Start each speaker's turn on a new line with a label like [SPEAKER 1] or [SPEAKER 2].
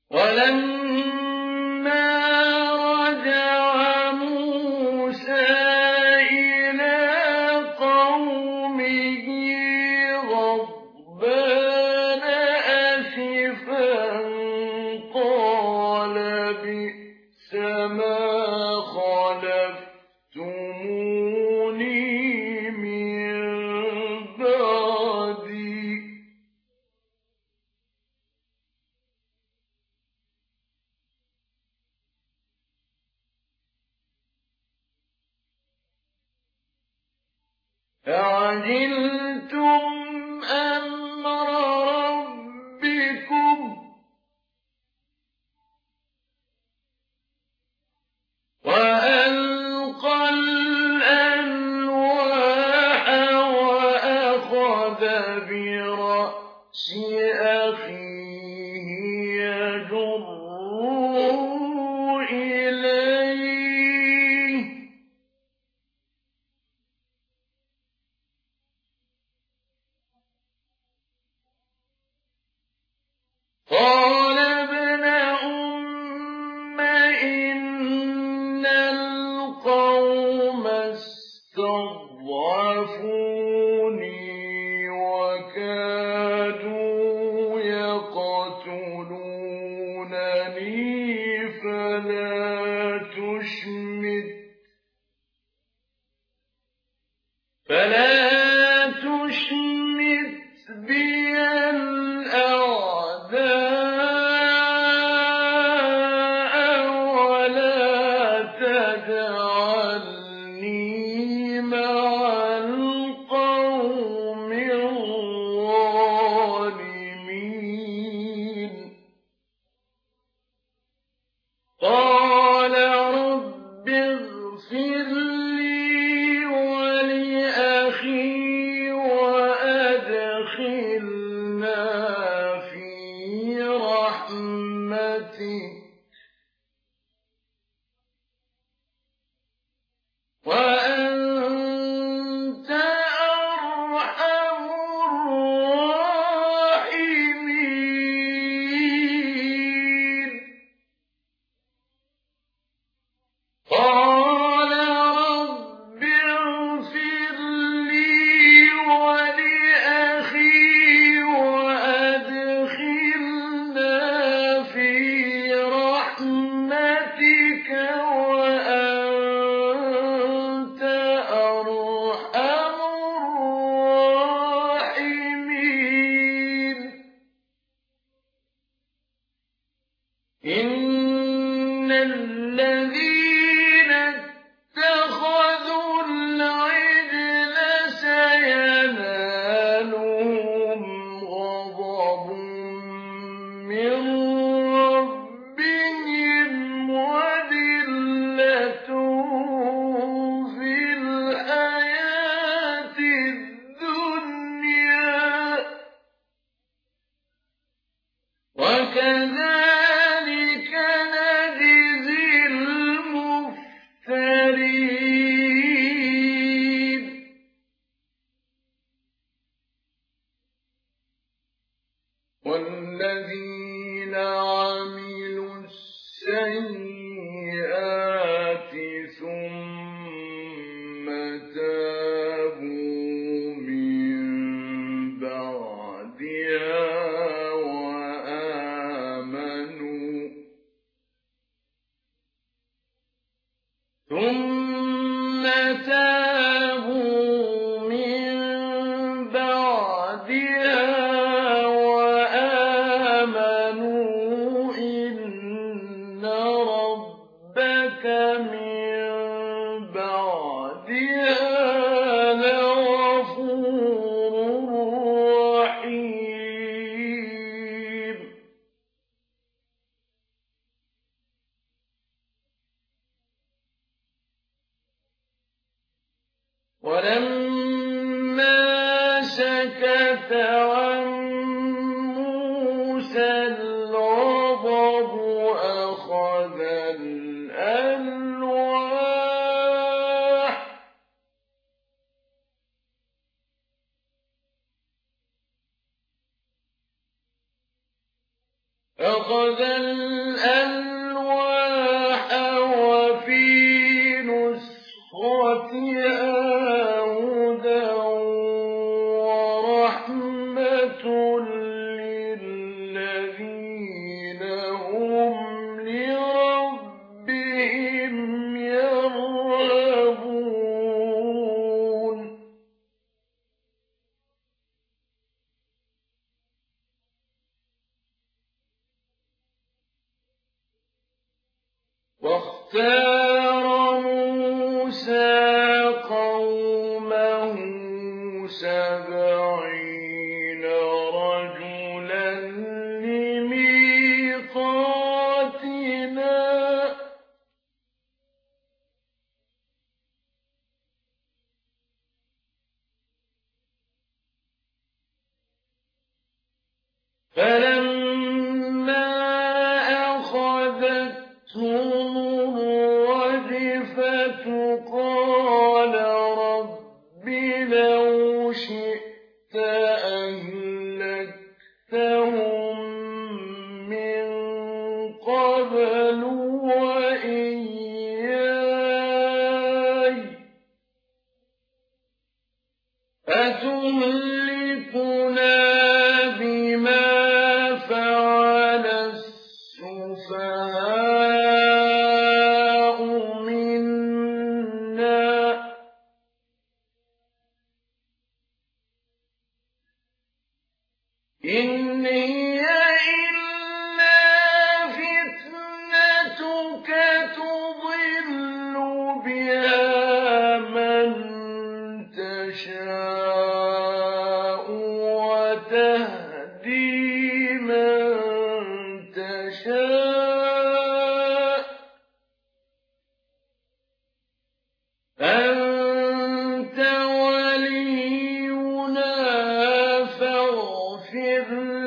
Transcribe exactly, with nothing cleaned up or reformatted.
[SPEAKER 1] ولما رجع موسى إلى قومه غضبان أسفا قال بئس ما خلفتموني من بعدي أعجلتم أمر ربكم وألقى الألواح وأخذ برأس أخيه يجره إليه قال ابن أم إن القوم استضعفوني وكادوا يقتلونني فلا تشمت فلا تشمت بي الأعداء ولا تجعلني مع القوم الظالمين قال رب اغفر لي ولأخي وأدخلنا في رحمتك وأنت أرحم الراحمين قال رب اغفر لي ولأخي وأدخلنا في رحمتك وأنت أرحم الراحمين إن الذين اتخذوا العجل سينالهم غضب من ربهم وذلة في الحياة الدنيا وكذلك نجزي المفترين والذين عملوا السيئات ثم تابوا من بعدها وآمنوا ثم تابوا من بعدها وآمنوا إن ربك من بعدها لغفور رحيم ولما سكت عن موسى الغضب أخذ الألواح أخذ الألواح وفي نسختها هدى ورحمة للذين هم لربهم يرهبون واختار موسى قومه سبعين رجلا لميقاتنا فلما أخذتهم الرجفة قال رب لو شئت أهلكتهم من قبل وإياي أتهلكنا بما فعل السفهاء منا إن هي إلا فتنتك تضل بها من تشاء وتهدي من تشاء أنت ولينا فاغفر